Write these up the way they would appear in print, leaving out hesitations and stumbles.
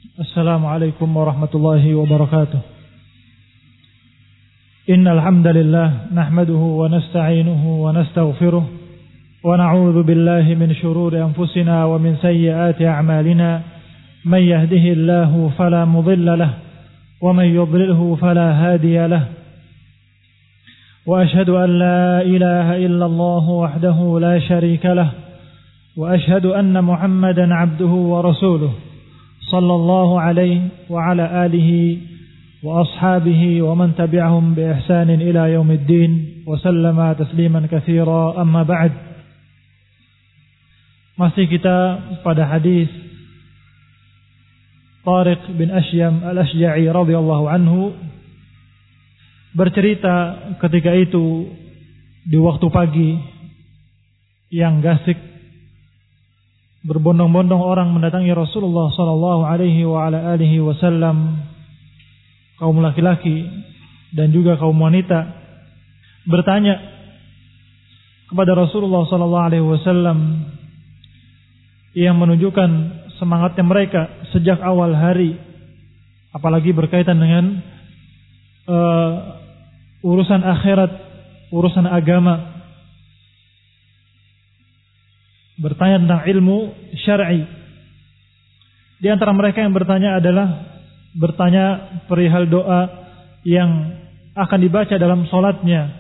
Assalamualaikum warahmatullahi wabarakatuh. Innal hamdalillah nahmaduhu wa nasta'inuhu wa nastaghfiruh wa na'udzu billahi min shururi anfusina wa min sayyiati a'malina. May yahdihillahu fala mudilla lahu wa may yudlilhu fala hadiya lahu. Wa ashhadu an la ilaha illallah wahdahu la sharika lahu wa ashhadu anna Muhammadan 'abduhu wa rasuluh. Sallallahu alaihi wa ala alihi wa ashabihi wa man tabi'ahum bi ihsanin ila yaumiddin wa sallama tasliman katsira, amma ba'd. Masih kita pada hadis Tariq bin Ashyam al-Ashja'i radhiyallahu anhu, bercerita ketika itu di waktu pagi yang gasik, berbondong-bondong orang mendatangi Rasulullah sallallahu alaihi wa ala alihi wasallam, kaum laki-laki dan juga kaum wanita, bertanya kepada Rasulullah sallallahu alaihi wasallam yang menunjukkan semangatnya mereka sejak awal hari, apalagi berkaitan dengan urusan akhirat, urusan agama. Bertanya tentang ilmu syar'i. Di antara mereka yang bertanya adalah bertanya perihal doa yang akan dibaca dalam salatnya,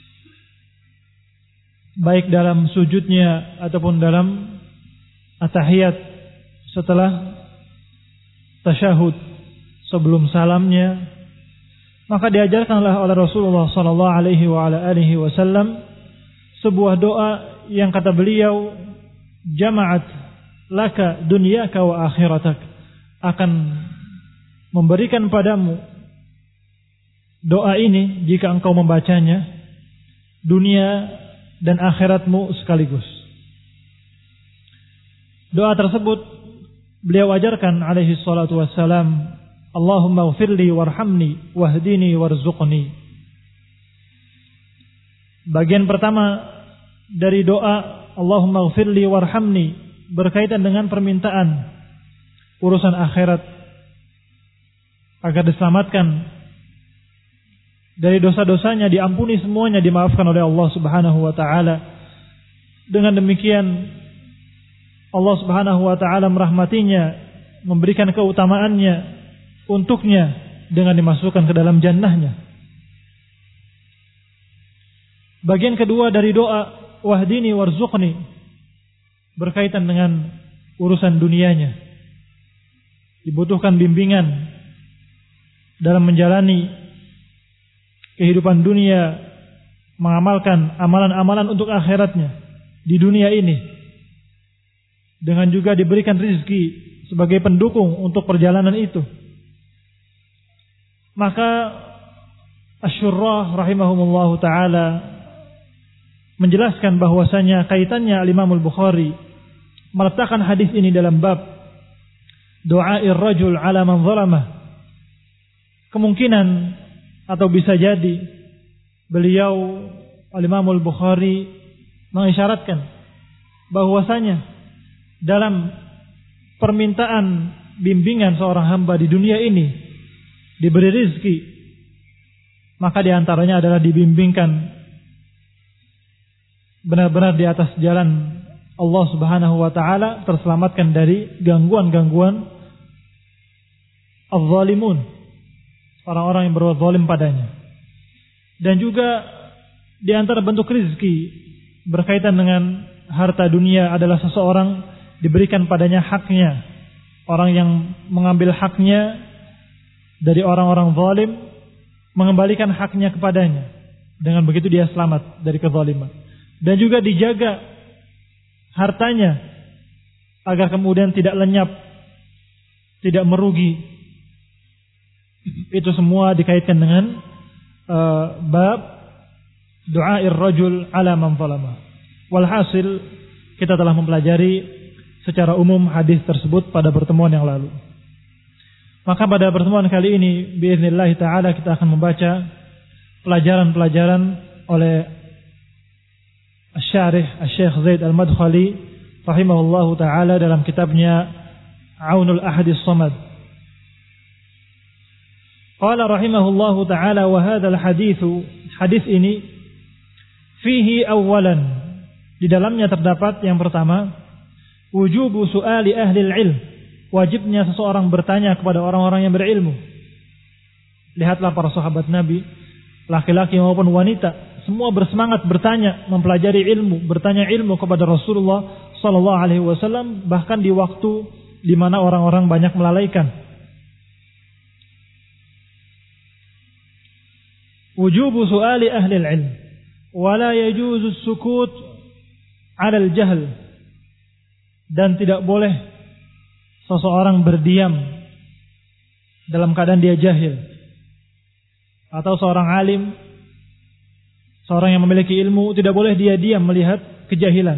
baik dalam sujudnya ataupun dalam at-tahiyat setelah tasyahud, sebelum salamnya. Maka diajarkanlah oleh Rasulullah sallallahu alaihi wa ala alihi wasallam sebuah doa yang kata beliau, jama'at laka dunyaka wa akhiratak, akan memberikan padamu doa ini jika engkau membacanya, dunia dan akhiratmu sekaligus. Doa tersebut beliau ajarkan alaihi salatu wassalam, Allahumma ghfirli warhamni wahdini warzuqni. Bagian pertama dari doa Allahumma ghfirli warhamni berkaitan dengan permintaan urusan akhirat, agar diselamatkan dari dosa-dosanya, diampuni semuanya, dimaafkan oleh Allah Subhanahu wa taala. Dengan demikian Allah Subhanahu wa taala merahmatinya, memberikan keutamaannya untuknya dengan dimasukkan ke dalam jannahnya. Bagian kedua dari doa wahdini warzuqni berkaitan dengan urusan dunianya. Dibutuhkan bimbingan dalam menjalani kehidupan dunia, mengamalkan amalan-amalan untuk akhiratnya di dunia ini, dengan juga diberikan rezeki sebagai pendukung untuk perjalanan itu. Maka Asy-Syurrah rahimahumullahu taala menjelaskan bahwasanya kaitannya Imam Al-Bukhari meletakkan hadis ini dalam bab du'air rajul ala man zalamah. Kemungkinan atau bisa jadi beliau Imam Al-Bukhari mengisyaratkan bahwasanya dalam permintaan bimbingan seorang hamba di dunia ini diberi rezeki, maka diantaranya adalah dibimbingkan benar-benar di atas jalan Allah Subhanahu wa taala, terselamatkan dari gangguan-gangguan az-zalimun, orang-orang yang berbuat zalim padanya. Dan juga di antara bentuk rezeki berkaitan dengan harta dunia adalah seseorang diberikan padanya haknya. Orang yang mengambil haknya dari orang-orang zalim, mengembalikan haknya kepadanya. Dengan begitu dia selamat dari kezaliman. Dan juga dijaga hartanya agar kemudian tidak lenyap, tidak merugi. Itu semua dikaitkan dengan bab du'air rajul ala man zalama. Walhasil kita telah mempelajari secara umum hadis tersebut pada pertemuan yang lalu. Maka pada pertemuan kali ini biiznillah taala kita akan membaca pelajaran-pelajaran oleh Asy-Syarih Asy-Syaikh Zaid Al-Madkhali rahimahullahu taala dalam kitabnya Aunul Ahadis Samad Qala rahimahullahu ta'ala wa hadzal hadis ini fihi awwalan, di dalamnya terdapat yang pertama, wujubu su'ali ahli ilm, wajibnya seseorang bertanya kepada orang-orang yang berilmu. Lihatlah para sahabat Nabi, laki-laki maupun wanita, semua bersemangat bertanya, mempelajari ilmu, bertanya ilmu kepada Rasulullah sallallahu alaihi wasallam, bahkan di waktu di mana orang-orang banyak melalaikan. Wujubu su'ali ahli ilm wa la yajuzu as-sukut 'ala al-jahl, dan tidak boleh seseorang berdiam dalam keadaan dia jahil, atau seorang alim, seorang yang memiliki ilmu, tidak boleh dia diam melihat kejahilan.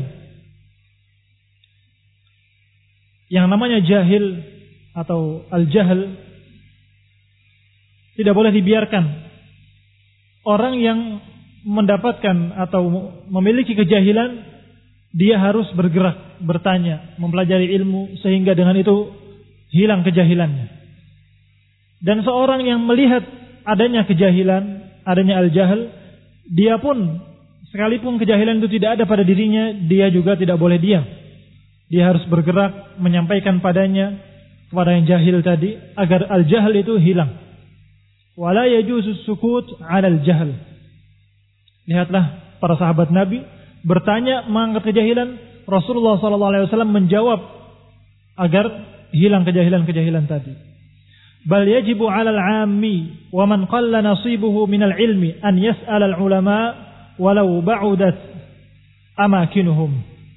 Yang namanya jahil atau al-jahl tidak boleh dibiarkan. Orang yang mendapatkan atau memiliki kejahilan, dia harus bergerak, bertanya, mempelajari ilmu, sehingga dengan itu hilang kejahilannya. Dan seorang yang melihat adanya kejahilan, adanya al-jahl, dia pun sekalipun kejahilan itu tidak ada pada dirinya, dia juga tidak boleh diam. Dia harus bergerak menyampaikan padanya, kepada yang jahil tadi, agar al-jahl itu hilang. Wala yajuzu sukut 'ala al-jahl. Lihatlah para sahabat Nabi bertanya mengangkat kejahilan, Rasulullah SAW menjawab agar hilang kejahilan-kejahilan tadi. Bal yajibu 'alal 'ammi wa man qalla nasibuhu minal ilmi an yas'ala al-ulama walau ba'udat amakinuhum.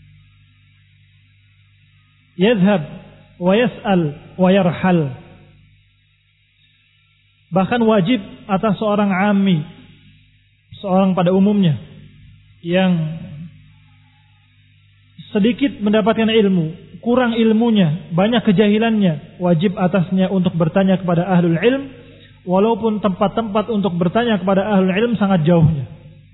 Yadhhab wa yas'al wa yarhal. Bahkan wajib atas seorang 'ammi, seorang pada umumnya yang sedikit mendapatkan ilmu, kurang ilmunya, banyak kejahilannya, wajib atasnya untuk bertanya kepada ahlul ilm, walaupun tempat-tempat untuk bertanya kepada ahlul ilm sangat jauhnya.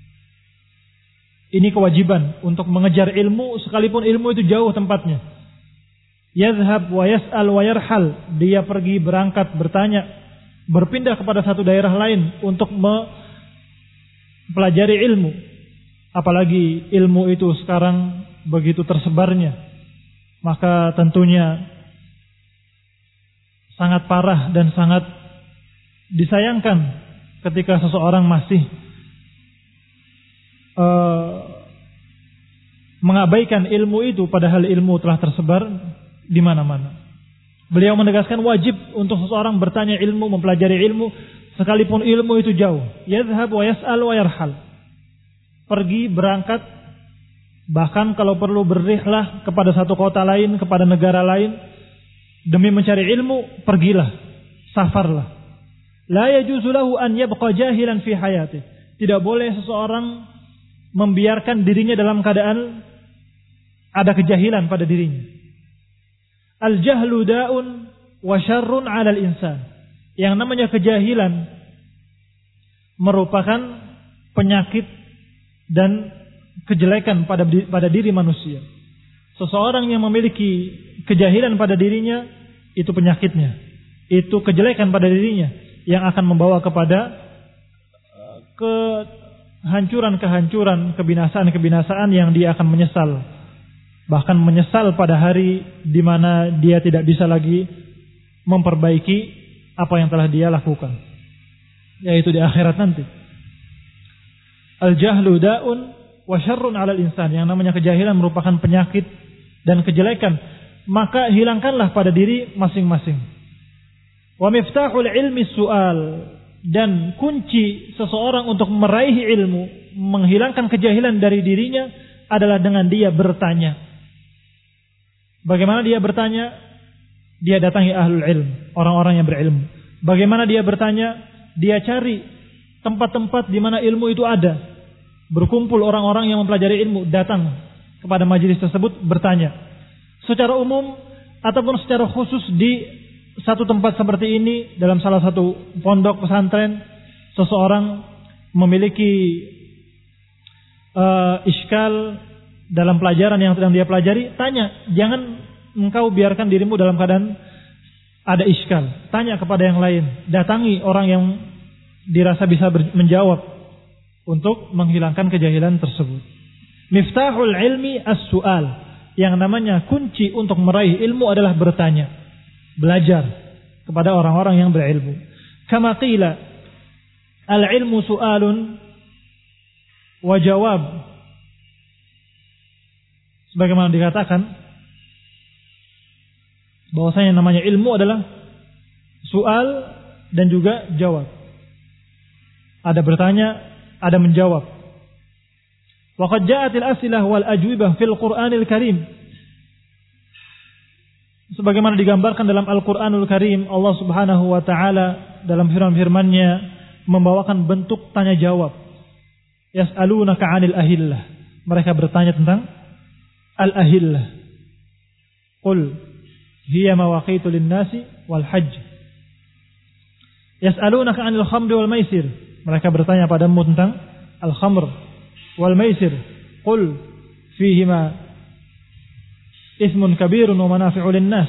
Ini kewajiban untuk mengejar ilmu, sekalipun ilmu itu jauh tempatnya. Yadhhab wa yas'al wa yarhal, dia pergi, berangkat, bertanya, berpindah kepada satu daerah lain untuk mempelajari ilmu. Apalagi ilmu itu sekarang begitu tersebarnya, maka tentunya sangat parah dan sangat disayangkan ketika seseorang masih mengabaikan ilmu itu, padahal ilmu telah tersebar di mana-mana. Beliau menegaskan wajib untuk seseorang bertanya ilmu, mempelajari ilmu, sekalipun ilmu itu jauh. Yadhhab wa yas'al wa yarhal. Pergi, berangkat, bahkan kalau perlu berrihlah kepada satu kota lain, kepada negara lain, demi mencari ilmu, pergilah, safarlah. La yajuzu lahu an yabqa jahilan fi hayatih. Tidak boleh seseorang membiarkan dirinya dalam keadaan ada kejahilan pada dirinya. Al-jahlu da'un wa syarrun 'alal insan. Yang namanya kejahilan merupakan penyakit dan kejelekan pada diri manusia. Seseorang yang memiliki kejahilan pada dirinya, itu penyakitnya, itu kejelekan pada dirinya yang akan membawa kepada kehancuran-kehancuran, kebinasaan-kebinasaan yang dia akan menyesal. Bahkan menyesal pada hari di mana dia tidak bisa lagi memperbaiki apa yang telah dia lakukan, yaitu di akhirat nanti. Al-jahlu da'un wa syarrun 'alal insan. Yang namanya kejahilan merupakan penyakit dan kejelekan, maka hilangkanlah pada diri masing-masing. Wa miftahul ilmi su'al, dan kunci seseorang untuk meraih ilmu, menghilangkan kejahilan dari dirinya adalah dengan dia bertanya. Bagaimana dia bertanya? Dia datangi ahlul ilm, orang-orang yang berilmu. Bagaimana dia bertanya? Dia cari tempat-tempat di mana ilmu itu ada. Berkumpul orang-orang yang mempelajari ilmu, datang kepada majelis tersebut, bertanya. Secara umum ataupun secara khusus di satu tempat seperti ini, dalam salah satu pondok pesantren, seseorang memiliki iskal dalam pelajaran yang sedang dia pelajari, tanya. Jangan engkau biarkan dirimu dalam keadaan ada iskal, tanya kepada yang lain, datangi orang yang dirasa bisa menjawab untuk menghilangkan kejahilan tersebut. Miftahul ilmi as-su'al. Yang namanya kunci untuk meraih ilmu adalah bertanya, belajar kepada orang-orang yang berilmu. Kama qila, al-ilmu su'alun wa jawab. Sebagaimana dikatakan bahwasanya namanya ilmu adalah soal dan juga jawab. Ada bertanya, ada menjawab. Wa qad ja'atil as'ilah wal ajwibah fil Qur'anil Karim. Sebagaimana digambarkan dalam Al-Qur'anul Karim, Allah Subhanahu wa taala dalam firman-Firman-Nya membawakan bentuk tanya jawab. Yas'alunaka 'anil ahillah. Mereka bertanya tentang al-ahillah. Qul hiya mawaqitu lin-nasi wal hajj. Yas'alunaka 'anil khamri wal maisir. Mereka bertanya padamu tentang al-khamr wal maisir. Qul fihima ismun kabirun wa manafi'u lin-nas.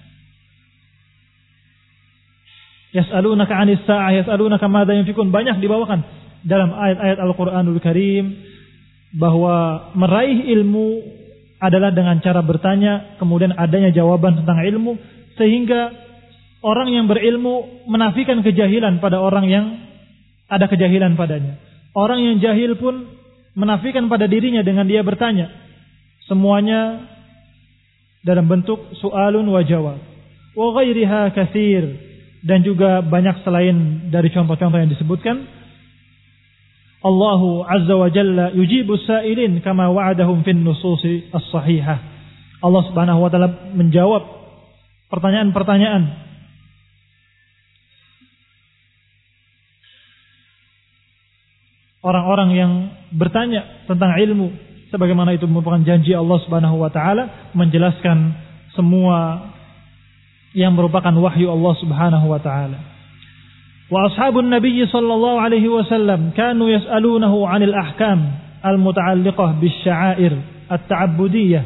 Yas'alunaka 'anis sa'ah, yas'alunaka madza yunfikun. Banyak dibawakan dalam ayat-ayat Al-Qur'anul Karim bahwa meraih ilmu adalah dengan cara bertanya, kemudian adanya jawaban tentang ilmu, sehingga orang yang berilmu menafikan kejahilan pada orang yang ada kejahilan padanya. Orang yang jahil pun menafikan pada dirinya dengan dia bertanya. Semuanya dalam bentuk su'alun wa jawab. Wa ghairiha katsir, dan juga banyak selain dari contoh-contoh yang disebutkan. Allahu Azza wa Jalla yujibu sa'ilin kama wa'adahum fin nususi as-sahihah. Allah Subhanahu wa taala menjawab pertanyaan-pertanyaan orang-orang yang bertanya tentang ilmu, sebagaimana itu merupakan janji Allah Subhanahu wa taala menjelaskan semua yang merupakan wahyu Allah Subhanahu wa taala. Wa ashabun Nabi sallallahu alaihi wasallam kanu yas'alunahu 'anil ahkam al-muta'alliqah bisya'air at-ta'abbudiyah.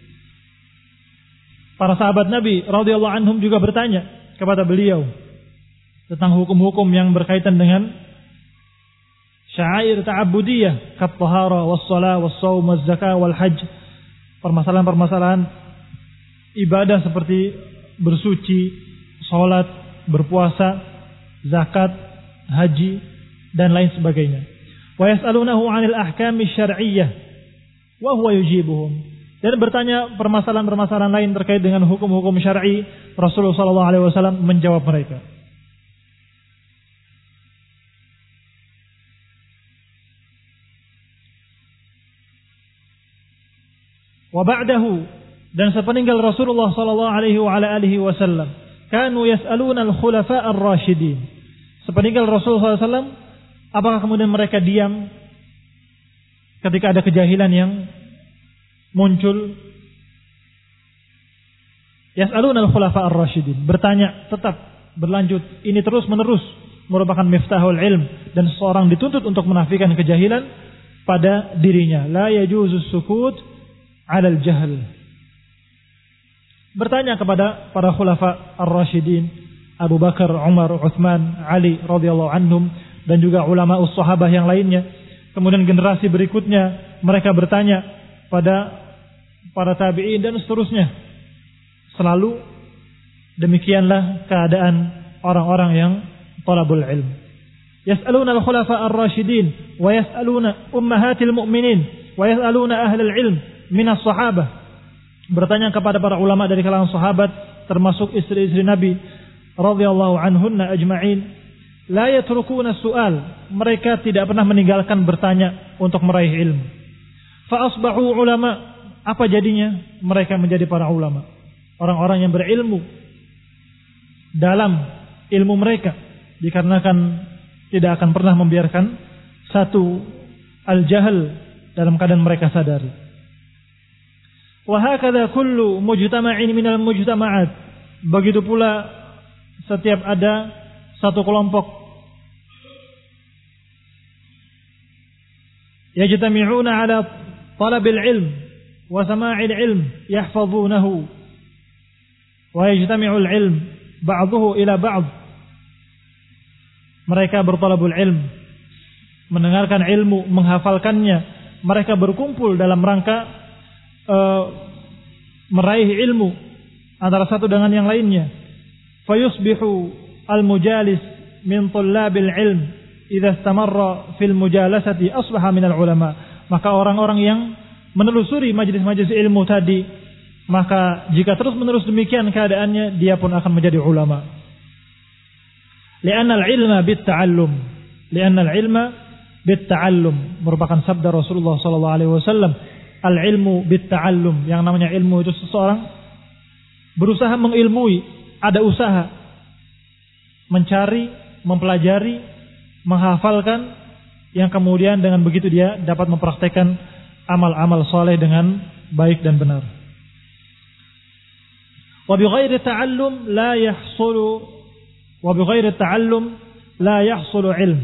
Para sahabat Nabi radhiyallahu anhum juga bertanya kepada beliau tentang hukum-hukum yang berkaitan dengan sya'air ta'abbudiyah, kat-tahara was-shalah was-shaum waz-zakah wal-hajj. Permasalahan-permasalahan ibadah seperti bersuci, salat, berpuasa, zakat, haji, dan lain sebagainya. Wa yas'alunahu 'anil ahkami syar'iyyah wa huwa yujibuhum. Dan bertanya permasalahan-permasalahan lain terkait dengan hukum-hukum syar'i, Rasulullah sallallahu alaihi wasallam menjawab mereka. Wa ba'dahu, dan sepeninggal Rasulullah sallallahu alaihi wasallam, kanu yas'aluna al-khulafa ar-rasyidin. Sepeninggal Rasulullah SAW, apakah kemudian mereka diam ketika ada kejahilan yang muncul? Yas'aluna al-khulafa ar-rasyidin. Bertanya tetap berlanjut. Ini terus menerus merupakan miftahul ilm, dan seseorang dituntut untuk menafikan kejahilan pada dirinya. La yajuzus sukut 'alal jahl. Bertanya kepada para khulafa ar-rasyidin, Abu Bakar, Umar, Utsman, Ali radhiyallahu anhum, dan juga ulama sahabah yang lainnya. Kemudian generasi berikutnya mereka bertanya pada para tabi'in dan seterusnya. Selalu demikianlah keadaan orang-orang yang talabul ilm. Yas'aluna al-khulafa ar-rasyidin wa yas'aluna ummahatil mu'minin wa yas'aluna ahlal ilm minas sahabah. Bertanya kepada para ulama dari kalangan sahabat, termasuk istri-istri Nabi radhiyallahu anhunna ajma'in. La yatrukuna su'al. Mereka tidak pernah meninggalkan bertanya untuk meraih ilmu. Fa asbahu ulama. Apa jadinya? Mereka menjadi para ulama, orang-orang yang berilmu dalam ilmu mereka, dikarenakan tidak akan pernah membiarkan satu al-jahl dalam keadaan mereka sadari. Wa hakadha kullu mujtama'in minal mujtama'at. Begitu pula setiap ada satu kelompok yajtami'una ala talabil ilm wa sama'il ilm yahfazunahu wa yajtami'ul ilm ba'dhuhu ila ba'd. Mereka bertalabul ilm, mendengarkan ilmu, menghafalkannya. Mereka berkumpul dalam rangka meraih ilmu antara satu dengan yang lainnya. Fayusbihu al-mujalis min tullabil ilm idza istamarra fil mujalasati asbaha minal ulama. Maka orang-orang yang menelusuri majelis-majelis ilmu tadi, maka jika terus-menerus demikian keadaannya, dia pun akan menjadi ulama. Li'anna al-ilma bit-ta'allum. Li'anna al-ilma bit-ta'allum merupakan sabda Rasulullah sallallahu alaihi wasallam. Al-ilmu bit-ta'allum, yang namanya ilmu itu seseorang berusaha mengilmui, ada usaha mencari, mempelajari, menghafalkan, yang kemudian dengan begitu dia dapat mempraktekkan amal-amal soleh dengan baik dan benar. Wa bighairi ta'allum la yahsulu ilm.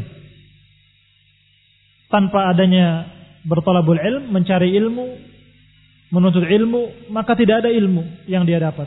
Tanpa adanya bertalabul ilm, mencari ilmu, menuntut ilmu, maka tidak ada ilmu yang dia dapat.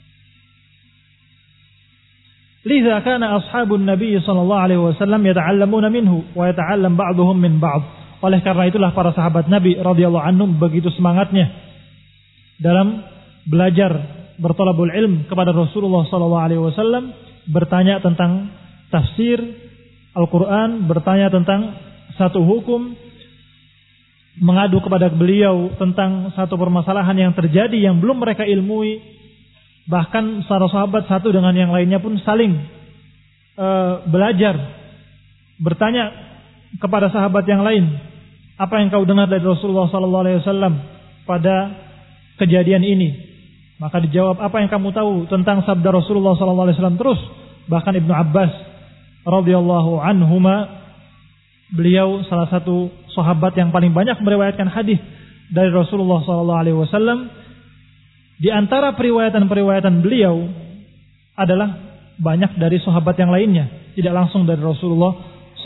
Liza kana ashabun Nabi sallallahu alaihi wasallam yata'allamuna minhu wa yata'allam ba'dhum min ba'd. Oleh karena itulah para sahabat Nabi radhiyallahu anhum begitu semangatnya dalam belajar bertalabul ilm kepada Rasulullah sallallahu alaihi wasallam, bertanya tentang tafsir Al-Qur'an, bertanya tentang satu hukum, mengadu kepada beliau tentang satu permasalahan yang terjadi yang belum mereka ilmui. Bahkan para sahabat satu dengan yang lainnya pun saling belajar, bertanya kepada sahabat yang lain, apa yang kau dengar dari Rasulullah SAW pada kejadian ini? Maka dijawab, apa yang kamu tahu tentang sabda Rasulullah SAW? Terus bahkan Ibnu Abbas radhiyallahu anhuma, beliau salah satu sahabat yang paling banyak meriwayatkan hadis dari Rasulullah SAW. Di antara periwayatan-periwayatan beliau adalah banyak dari sahabat yang lainnya, tidak langsung dari Rasulullah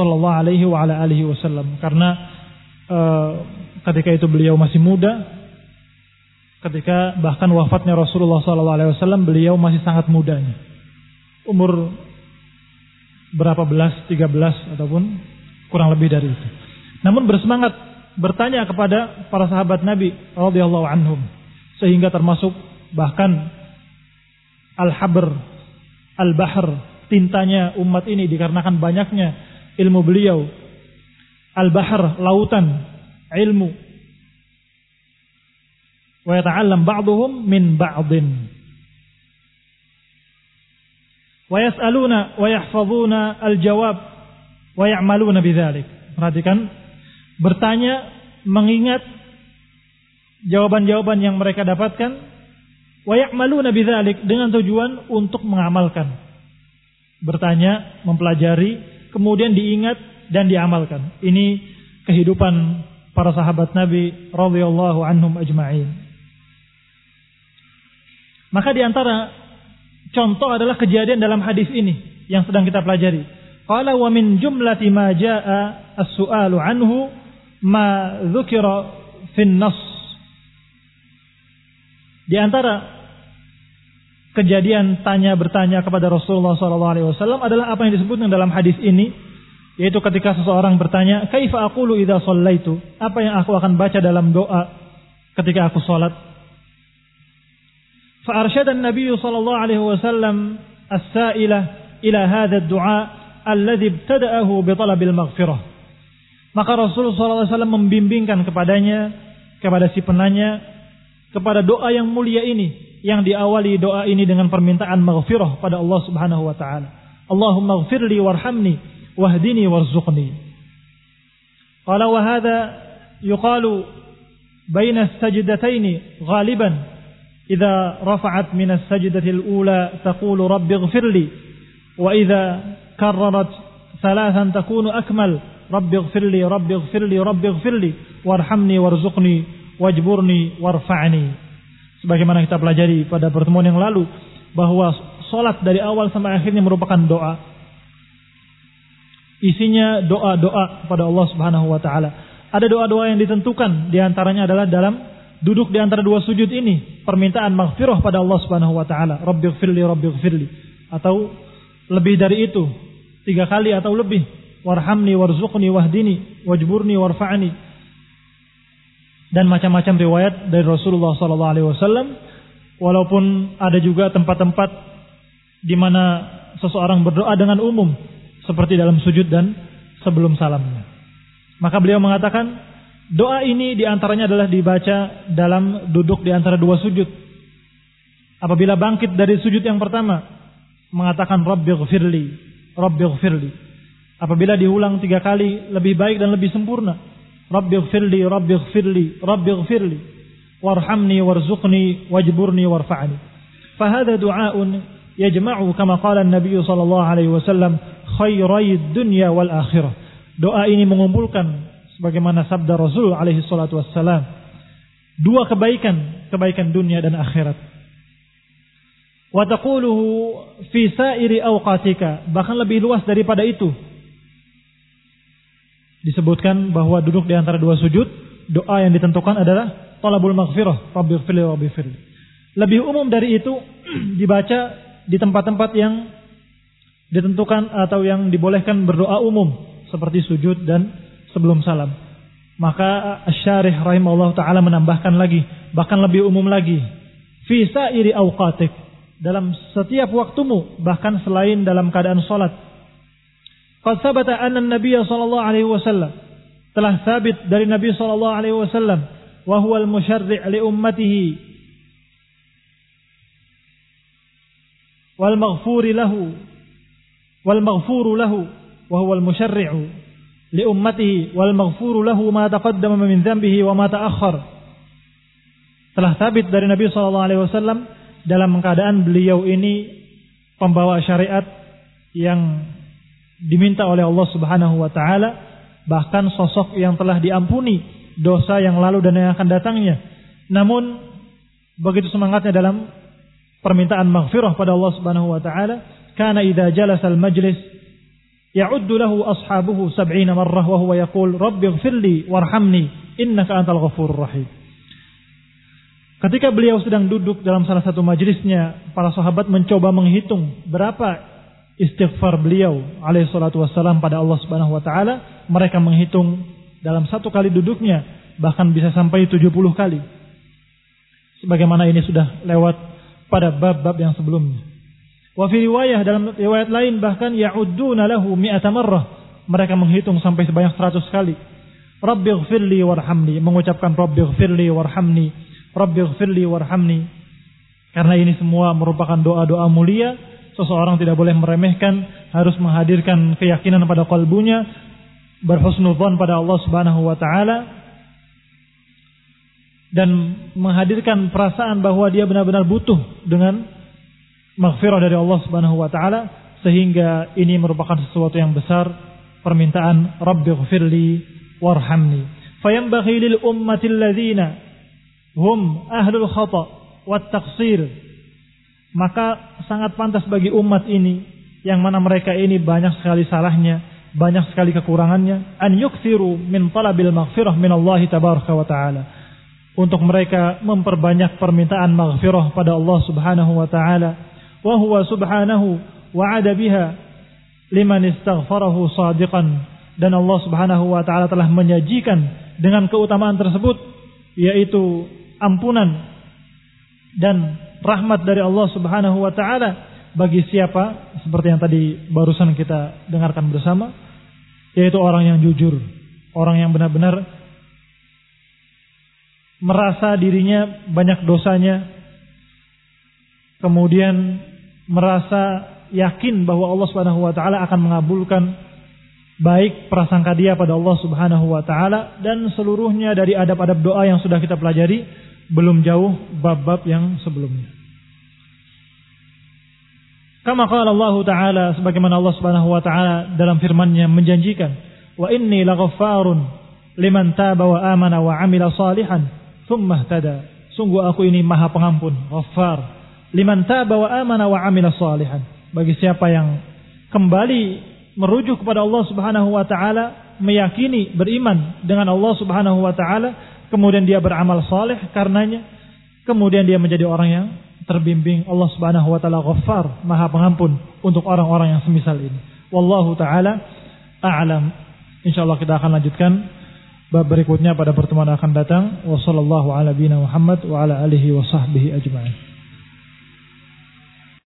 SAW. Karena ketika itu beliau masih muda, ketika bahkan wafatnya Rasulullah SAW, beliau masih sangat mudanya, umur berapa belas, 13 ataupun kurang lebih dari itu. Namun bersemangat bertanya kepada para sahabat Nabi radhiyallahu anhum, sehingga termasuk bahkan al-habr, al-bahr, tintanya umat ini dikarenakan banyaknya ilmu beliau. Al-bahr, lautan ilmu. Wa yata'allam ba'dhum min ba'din. Wa yas'aluna wa yahfazuna al-jawab wa ya'maluna bidzalik. Perhatikan, bertanya, mengingat jawaban-jawaban yang mereka dapatkan, wa ya'maluna bidzalik, dengan tujuan untuk mengamalkan. Bertanya, mempelajari, kemudian diingat dan diamalkan. Ini kehidupan para sahabat Nabi radhiyallahu anhum ajma'in. Maka di antara contoh adalah kejadian dalam hadis ini yang sedang kita pelajari. Qala wa min jumlati ma jaa as-su'alu anhu ma dzukira fin nas. Di antara kejadian tanya bertanya kepada Rasulullah SAW adalah apa yang disebutkan dalam hadis ini, yaitu ketika seseorang bertanya, kaifa aqulu idza shallaitu, apa yang aku akan baca dalam doa ketika aku salat. Fa arsyada an-nabiy sallallahu alaihi wasallam as-sa'ila ila hadha ad-du'a alladhi ibtada'ahu bi talabil maghfirah. Maka Rasulullah SAW membimbingkan kepadanya, kepada si penanya, kepada doa yang mulia ini, yang diawali doa ini dengan permintaan maghfirah pada Allah Subhanahu wa taala. Allahumma ighfirli warhamni wahdini warzuqni. Qala wa hadha yuqalu baina as-sajdatayn ghaliban idza rafa'at min as-sajdati al-ula taqulu rabbi ighfirli wa idza karrarat thalathan takunu akmal rabbi ighfirli rabbi ighfirli rabbi ighfirli warhamni warzuqni wajburni warfa'ni. Sebagaimana kita pelajari pada pertemuan yang lalu, bahwa salat dari awal sampai akhirnya merupakan doa. Isinya doa-doa kepada Allah Subhanahu wa taala. Ada doa-doa yang ditentukan, di antaranya adalah dalam duduk di antara dua sujud ini, permintaan maghfirah pada Allah Subhanahu wa taala. Rabbighfirli rabbighfirli. atau lebih dari itu, 3 kali atau lebih. Warhamni warzuqni wahdini wajburni warfa'ni. Dan macam-macam riwayat dari Rasulullah SAW. Walaupun ada juga tempat-tempat di mana seseorang berdoa dengan umum, seperti dalam sujud dan sebelum salamnya. Maka beliau mengatakan, doa ini diantaranya adalah dibaca dalam duduk di antara 2 sujud. Apabila bangkit dari sujud yang pertama, mengatakan Rabbighfirli, Rabbighfirli. Apabila diulang 3 kali, lebih baik dan lebih sempurna. Rabbighfirli, Rabbighfirli, Rabbighfirli, warhamni warzuqni wajburni warfa'ni. Fahada du'aun yajma'u kama qala an-nabiy sallallahu alaihi wasallam khairai dunya wal akhirah. Doa ini mengumpulkan sebagaimana sabda Rasul alaihi salatu wassalam, 2 kebaikan dunia dan akhirat. Wa taquluhu fi sa'iri awqatika, bahkan lebih luas daripada itu. Disebutkan bahwa duduk di antara 2 sujud, doa yang ditentukan adalah talabul maghfirah, Rabbighfirli Rabbighfirli. Lebih umum dari itu dibaca di tempat-tempat yang ditentukan atau yang dibolehkan berdoa umum seperti sujud dan sebelum salam. Maka Asy-Syarih rahimahullah taala menambahkan lagi, bahkan lebih umum lagi, fi sa'iri awqatik, dalam setiap waktumu, bahkan selain dalam keadaan salat. Qad sabata anna an-nabiy sallallahu alaihi wasallam, telah sabit dari Nabi sallallahu alaihi wasallam, wa huwa al-musyarri' li ummatihi wal maghfuru lahu wa huwa al-musyarri'u li ummatihi wal maghfuru lahu ma taqaddama min dhanbihi wa ma ta'akhkhar. Telah sabit dari Nabi sallallahu alaihi wasallam dalam keadaan beliau ini pembawa syariat yang diminta oleh Allah Subhanahu wa taala, bahkan sosok yang telah diampuni dosa yang lalu dan yang akan datangnya. Namun begitu semangatnya dalam permintaan maghfirah pada Allah Subhanahu wa taala, kana idza jalasa al-majlis ya'uddu lahu ashabuhu 70 marrah wa huwa yaqul rabbighfirli warhamni innaka antal ghafurur rahim. Ketika beliau sedang duduk dalam salah satu majelisnya, para sahabat mencoba menghitung berapa istighfar beliau alaihi salatu wassalam pada Allah Subhanahu wa taala. Mereka menghitung dalam 1 kali duduknya bahkan bisa sampai 70 kali. Sebagaimana ini sudah lewat pada bab-bab yang sebelumnya. Wa fi riwayah, dalam riwayat lain bahkan ya'udduna lahu 100 marrah. Mereka menghitung sampai sebanyak 100 kali. Rabbighfirli warhamni, mengucapkan Rabbighfirli warhamni, Rabbighfirli warhamni. Karena ini semua merupakan doa-doa mulia, seseorang tidak boleh meremehkan, harus menghadirkan keyakinan pada qalbunya, berhusnudzon pada Allah Subhanahu wa taala, dan menghadirkan perasaan bahwa dia benar-benar butuh dengan maghfirah dari Allah Subhanahu wa taala, sehingga ini merupakan sesuatu yang besar, permintaan Rabbighfirli warhamni. Fayanbaghi lil ummati alladzina hum ahlul khata' wat taqsir, maka sangat pantas bagi umat ini yang mana mereka ini banyak sekali salahnya, banyak sekali kekurangannya, an yukthiru min talabil maghfirah min Allah tabaraka wa taala, untuk mereka memperbanyak permintaan maghfirah pada Allah Subhanahu wa taala. Wa huwa subhanahu wa'ada biha liman istaghfarahu shadiqan, dan Allah Subhanahu wa taala telah menyajikan dengan keutamaan tersebut, yaitu ampunan dan rahmat dari Allah Subhanahu wa taala bagi siapa, seperti yang tadi barusan kita dengarkan bersama, yaitu orang yang jujur, orang yang benar-benar merasa dirinya banyak dosanya, kemudian merasa yakin bahwa Allah Subhanahu wa taala akan mengabulkan baik prasangka dia pada Allah Subhanahu wa taala, dan seluruhnya dari adab-adab doa yang sudah kita pelajari, belum jauh bab-bab yang sebelumnya. Kama qala Allah taala, sebagaimana Allah Subhanahu wa taala dalam firman-Nya menjanjikan, wa inni laghaffarun liman taba wa amana wa amila salihan tsumma ihtada. Sungguh aku ini Maha Pengampun, Ghaffar, liman taba wa amana wa amila salihan, bagi siapa yang kembali merujuk kepada Allah Subhanahu wa taala, meyakini, beriman dengan Allah Subhanahu wa taala, kemudian dia beramal saleh karenanya, kemudian dia menjadi orang yang terbimbing. Allah Subhanahu wa taala Ghaffar, Maha Pengampun untuk orang-orang yang semisal ini. Wallahu taala a'lam. Insyaallah kita akan lanjutkan bab berikutnya pada pertemuan akan datang. Wassallallahu ala nabiyina Muhammad wa ala alihi wa sahbihi ajma'in.